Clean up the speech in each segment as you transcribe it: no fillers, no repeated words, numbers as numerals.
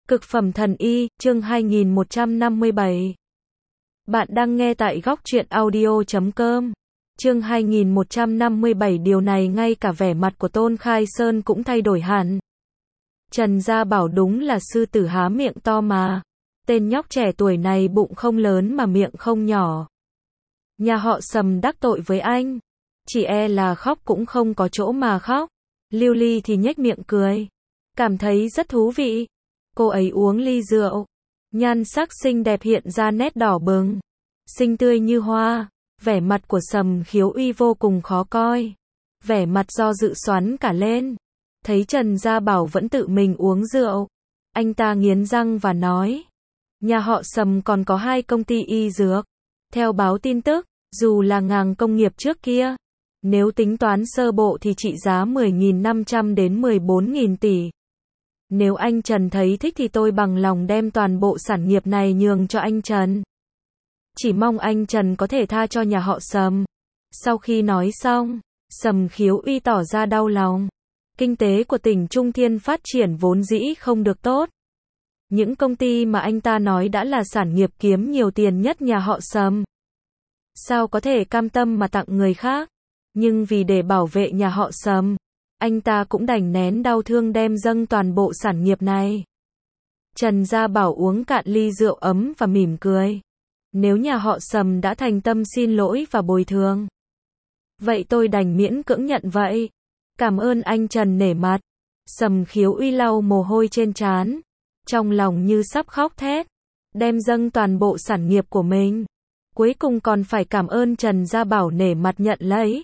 Cực phẩm thần y, chương 2157. Bạn đang nghe tại góc truyện audio.com. Chương 2157. Điều này ngay cả vẻ mặt của Tôn Khai Sơn cũng thay đổi hẳn. Trần Gia Bảo đúng là sư tử há miệng to mà. Tên nhóc trẻ tuổi này bụng không lớn mà miệng không nhỏ. Nhà họ Sầm đắc tội với anh, chỉ e là khóc cũng không có chỗ mà khóc. Lưu Ly thì nhếch miệng cười, cảm thấy rất thú vị. Cô ấy uống ly rượu, nhan sắc xinh đẹp hiện ra nét đỏ bừng, xinh tươi như hoa. Vẻ mặt của Sầm Khiếu Uy vô cùng khó coi, vẻ mặt do dự xoắn cả lên. Thấy Trần Gia Bảo vẫn tự mình uống rượu, anh ta nghiến răng và nói, nhà họ Sầm còn có 2 công ty y dược. Theo báo tin tức, dù là ngành công nghiệp trước kia, nếu tính toán sơ bộ thì trị giá 10.500 đến 14.000 tỷ. Nếu anh Trần thấy thích thì tôi bằng lòng đem toàn bộ sản nghiệp này nhường cho anh Trần. Chỉ mong anh Trần có thể tha cho nhà họ Sầm. Sau khi nói xong, Sầm Khiếu Uy tỏ ra đau lòng. Kinh tế của tỉnh Trung Thiên phát triển vốn dĩ không được tốt. Những công ty mà anh ta nói đã là sản nghiệp kiếm nhiều tiền nhất nhà họ Sầm. Sao có thể cam tâm mà tặng người khác? Nhưng vì để bảo vệ nhà họ Sầm, anh ta cũng đành nén đau thương đem dâng toàn bộ sản nghiệp này. Trần Gia Bảo uống cạn ly rượu ấm và mỉm cười. Nếu nhà họ Sầm đã thành tâm xin lỗi và bồi thường, vậy tôi đành miễn cưỡng nhận vậy. Cảm ơn anh Trần nể mặt. Sầm Khiếu Uy lau mồ hôi trên trán, trong lòng như sắp khóc thét, đem dâng toàn bộ sản nghiệp của mình. Cuối cùng còn phải cảm ơn Trần Gia Bảo nể mặt nhận lấy.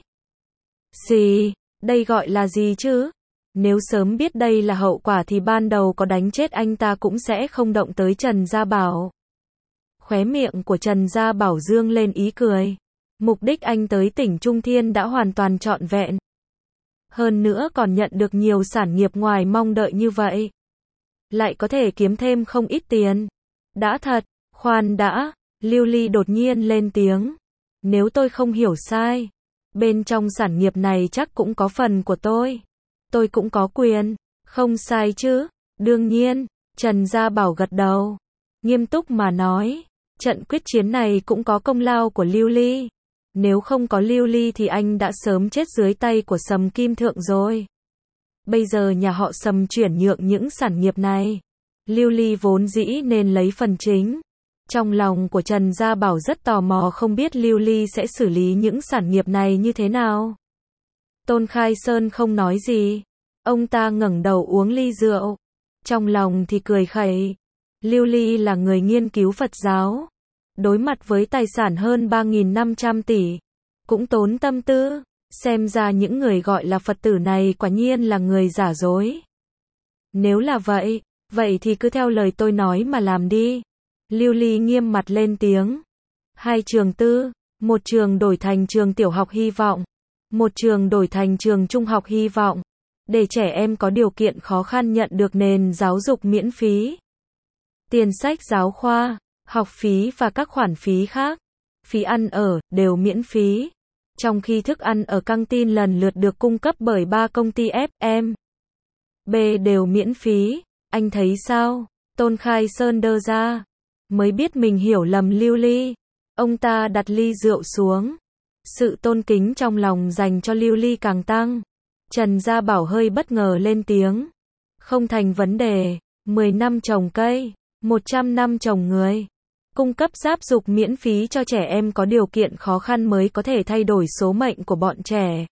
Gì? Đây gọi là gì chứ? Nếu sớm biết đây là hậu quả thì ban đầu có đánh chết anh ta cũng sẽ không động tới Trần Gia Bảo. Khóe miệng của Trần Gia Bảo dương lên ý cười. Mục đích anh tới tỉnh Trung Thiên đã hoàn toàn trọn vẹn. Hơn nữa còn nhận được nhiều sản nghiệp ngoài mong đợi như vậy. Lại có thể kiếm thêm không ít tiền. Đã thật, khoan đã, Lưu Ly đột nhiên lên tiếng. Nếu tôi không hiểu sai, bên trong sản nghiệp này chắc cũng có phần của tôi. Tôi cũng có quyền, không sai chứ? Đương nhiên, Trần Gia Bảo gật đầu. Nghiêm túc mà nói, trận quyết chiến này cũng có công lao của Lưu Ly. Nếu không có Lưu Ly thì anh đã sớm chết dưới tay của Sầm Kim Thượng rồi. Bây giờ nhà họ Sầm chuyển nhượng những sản nghiệp này, Lưu Ly vốn dĩ nên lấy phần chính. Trong lòng của Trần Gia Bảo rất tò mò không biết Lưu Ly sẽ xử lý những sản nghiệp này như thế nào. Tôn Khai Sơn không nói gì. Ông ta ngẩng đầu uống ly rượu. Trong lòng thì cười khẩy. Lưu Ly là người nghiên cứu Phật giáo. Đối mặt với tài sản hơn 3.500 tỷ. Cũng tốn tâm tư. Xem ra những người gọi là Phật tử này quả nhiên là người giả dối. Nếu là vậy, vậy thì cứ theo lời tôi nói mà làm đi. Lưu Ly nghiêm mặt lên tiếng. 2 trường tư, một trường đổi thành trường tiểu học Hy Vọng, một trường đổi thành trường trung học Hy Vọng, để trẻ em có điều kiện khó khăn nhận được nền giáo dục miễn phí. Tiền sách giáo khoa, học phí và các khoản phí khác, phí ăn ở, đều miễn phí. Trong khi thức ăn ở căng tin lần lượt được cung cấp bởi 3 công ty FM, B đều miễn phí. Anh thấy sao? Tôn Khai Sơn đơ ra. Mới biết mình hiểu lầm Lưu Ly. Ông ta đặt ly rượu xuống. Sự tôn kính trong lòng dành cho Lưu Ly càng tăng. Trần Gia Bảo hơi bất ngờ lên tiếng. Không thành vấn đề. 10 năm trồng cây, 100 năm trồng người. Cung cấp giáo dục miễn phí cho trẻ em có điều kiện khó khăn mới có thể thay đổi số mệnh của bọn trẻ.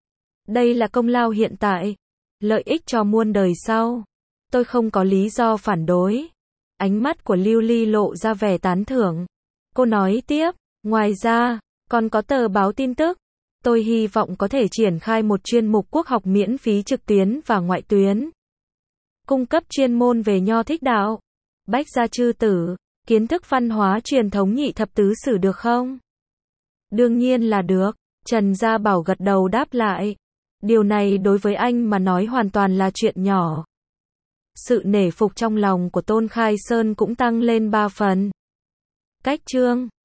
Đây là công lao hiện tại, lợi ích cho muôn đời sau. Tôi không có lý do phản đối. Ánh mắt của Lưu Ly lộ ra vẻ tán thưởng. Cô nói tiếp, ngoài ra, còn có tờ báo tin tức. Tôi hy vọng có thể triển khai một chuyên mục quốc học miễn phí trực tuyến và ngoại tuyến. Cung cấp chuyên môn về Nho Thích Đạo, Bách Gia Chư Tử, kiến thức văn hóa truyền thống nhị thập tứ sử được không? Đương nhiên là được. Trần Gia Bảo gật đầu đáp lại. Điều này đối với anh mà nói hoàn toàn là chuyện nhỏ. Sự nể phục trong lòng của Tôn Khai Sơn cũng tăng lên 3 phần. Cách chương